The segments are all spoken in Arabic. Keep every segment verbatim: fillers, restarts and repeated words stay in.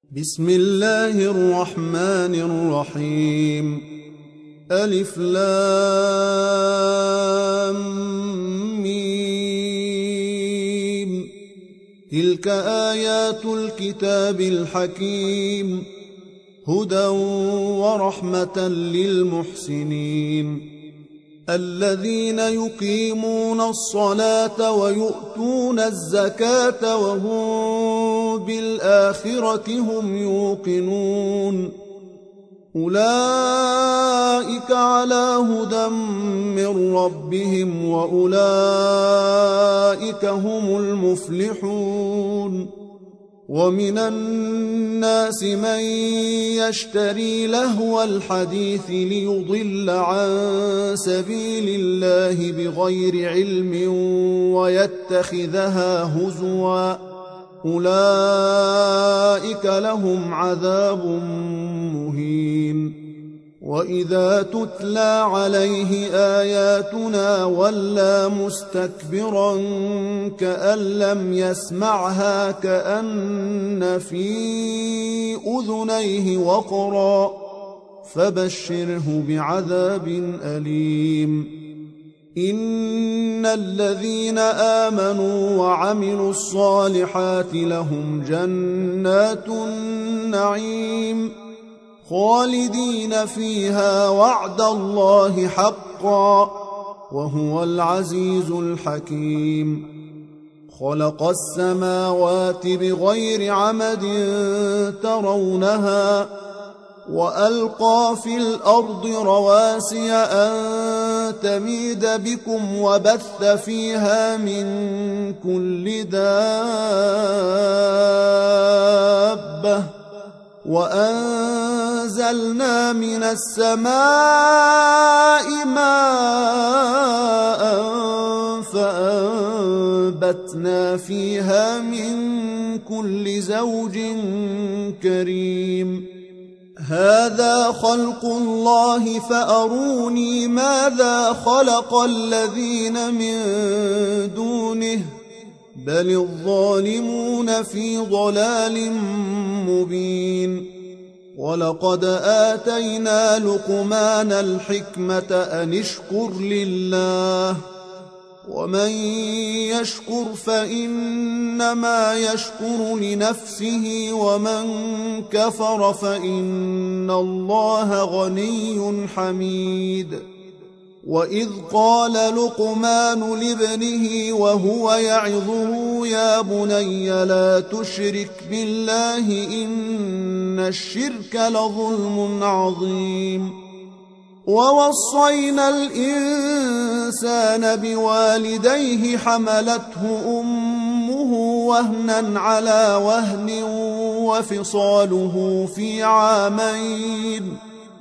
بسم الله الرحمن الرحيم. ألف لام ميم. تلك آيات الكتاب الحكيم، هدى ورحمة للمحسنين الذين يقيمون الصلاة ويؤتون الزكاة وهم بالآخرة هم يوقنون. أولئك على هدى من ربهم وأولئك هم المفلحون. ومن الناس من يشتري لهو الحديث ليضل عن سبيل الله بغير علم ويتخذها هزوا، أولئك لهم عذاب مهين. وإذا تتلى عليه آياتنا ولى مستكبرا كأن لم يسمعها كأن في أذنيه وقرا، فبشره بعذاب أليم. إن الذين آمنوا وعملوا الصالحات لهم جنات النعيم خالدين فيها وعد الله حقا، وهو العزيز الحكيم. خلق السماوات بغير عمد ترونها وألقى في الأرض رواسي أن تميد بكم وبث فيها من كل دابة، وأنزلنا من السماء ماء فأنبتنا فيها من كل زوج كريم. هذا خلق الله فأروني ماذا خلق الذين من دونه، بل الظالمون في ضلال مبين. ولقد آتينا لقمان الحكمة أن اشكر لله، ومن يشكر فإنما يشكر لنفسه، ومن كفر فإن الله غني حميد. وإذ قال لقمان لابنه وهو يعظه يا بني لا تشرك بالله إن الشرك لظلم عظيم. ووصينا الإنسان بوالديه حملته أمه وهنا على وهن وفصاله في عامين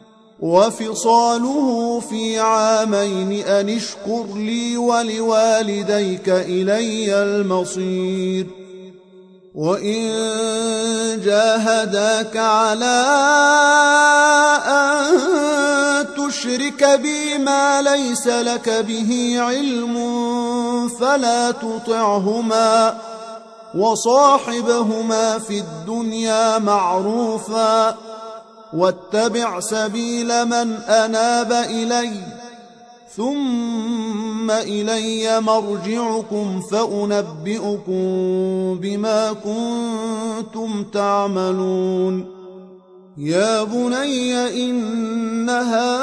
وفصاله في عامين أن اشكر لي ولوالديك إلي المصير. وإن جاهداك على أن تشرك بي ما ليس لك به علم فلا تطعهما، وصاحبهما في الدنيا معروفا، واتبع سبيل من أناب إلي، ثم إلي مرجعكم فأنبئكم بما كنتم تعملون. يا بني إنها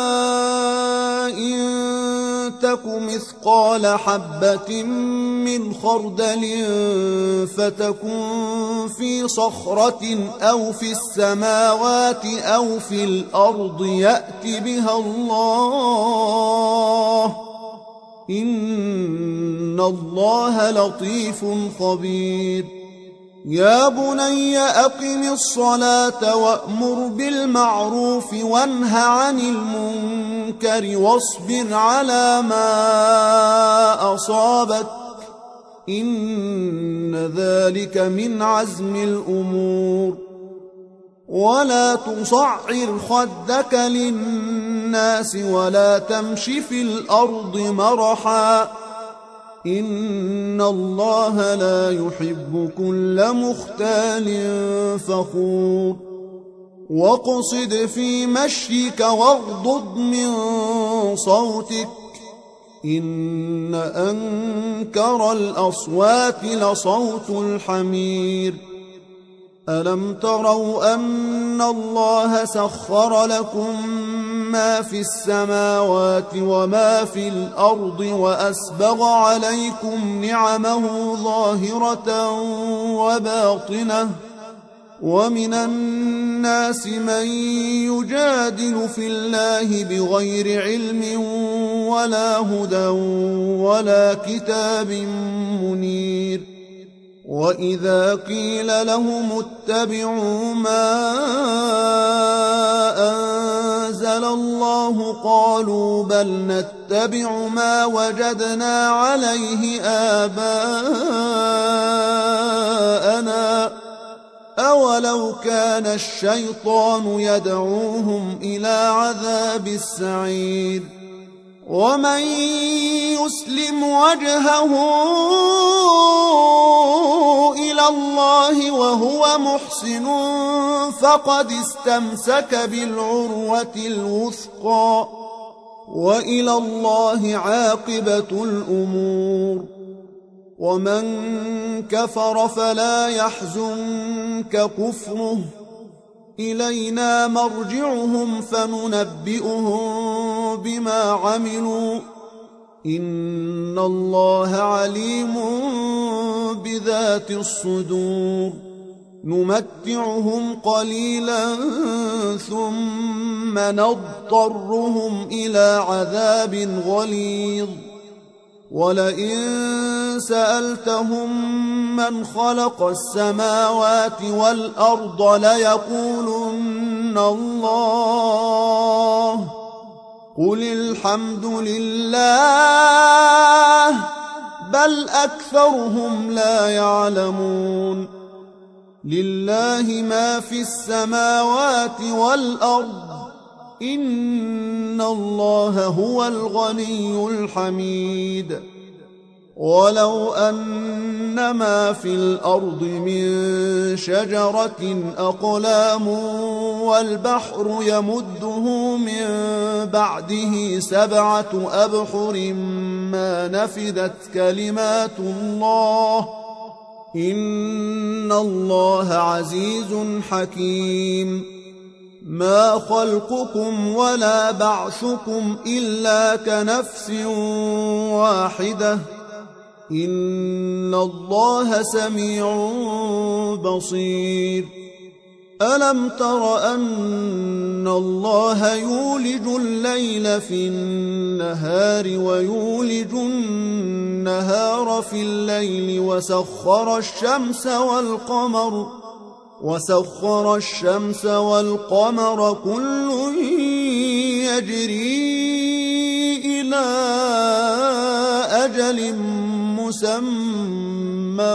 إن تك مثقال حبة من خردل فتكن في صخرة أو في السماوات أو في الأرض يأت بها الله، إن الله لطيف خبير. يا بني أقم الصلاة وأمر بالمعروف وانه عن المنكر واصبر على ما أصابك، إن ذلك من عزم الأمور. ولا تصعر خدك للناس ولا تمش في الأرض مرحا، إن الله لا يحب كل مختال فخور واقصد في مشيك واغضض من صوتك إن أنكر الأصوات لصوت الحمير ألم تروا أن الله سخر لكم ما في السماوات وما في الأرض وأسبغ عليكم نعمه ظاهرة وباطنة ومن الناس من يجادل في الله بغير علم ولا هدى ولا كتاب منير وإذا قيل لهم اتبعوا ما أنزل الله قالوا بل نتبع ما وجدنا عليه آباءنا أولو كان الشيطان يدعوهم إلى عذاب السعير ومن يسلم وجهه إلى الله وهو محسن فقد استمسك بالعروة الوثقى وإلى الله عاقبة الأمور ومن كفر فلا يحزنك كفره إلينا مرجعهم فننبئهم بما عملوا إن الله عليم بذات الصدور نمتعهم قليلا ثم نضطرهم إلى عذاب غليظ ولئن سألتهم من خلق السماوات والأرض ليقولن الله قل الحمد لله بل أكثرهم لا يعلمون لله ما في السماوات والأرض إن الله هو الغني الحميد ولو أن ما في الأرض من شجرة أقلام والبحر يمده من بعده سبعة أبحر ما نفدت كلمات الله إن الله عزيز حكيم ما خلقكم ولا بعثكم إلا كنفس واحدة إن الله سميع بصير ألم تر أن الله يولج الليل في النهار ويولج النهار في الليل وسخر الشمس والقمر وسخر الشمس والقمر كل يجري إلى أجل مسمى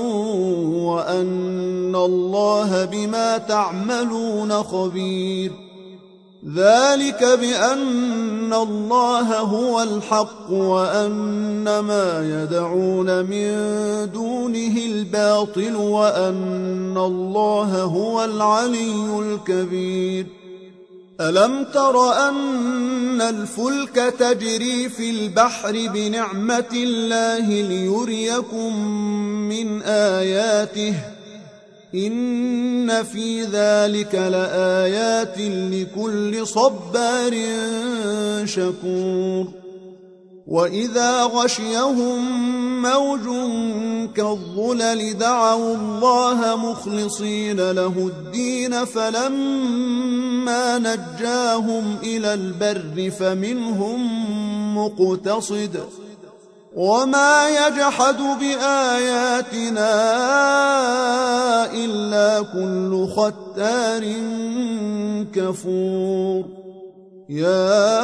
وأن الله بما تعملون خبير ذلك بأن الله هو الحق وأن ما يدعون من دونه الباطل وأن الله هو العلي الكبير ألم تر أن الفلك تجري في البحر بنعمة الله ليريكم من آياته إن في ذلك لآيات لكل صبار شكور وإذا غشيهم موج كالظلل دعوا الله مخلصين له الدين فلما نجاهم إلى البر فمنهم مقتصد وما يجحد بآياتنا إلا كل ختار كفور يا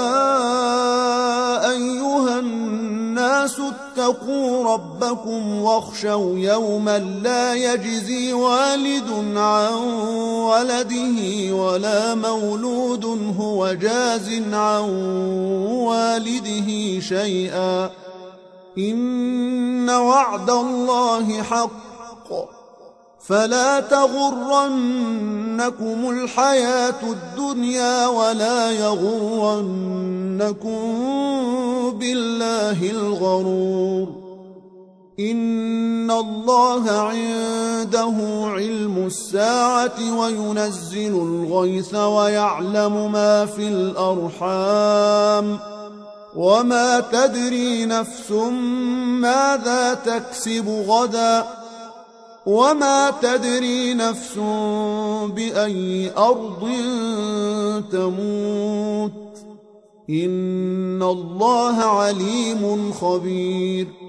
أيها الناس اتقوا ربكم واخشوا يوما لا يجزي والد عن ولده ولا مولود هو جاز عن والده شيئا إن وعد الله حق فلا تغرنكم الحياة الدنيا ولا يغرنكم بالله الغرور إن الله عنده علم الساعة وينزل الغيث ويعلم ما في الأرحام وما تدري نفس ماذا تكسب غدا وما تدري نفس بأي أرض تموت إن الله عليم خبير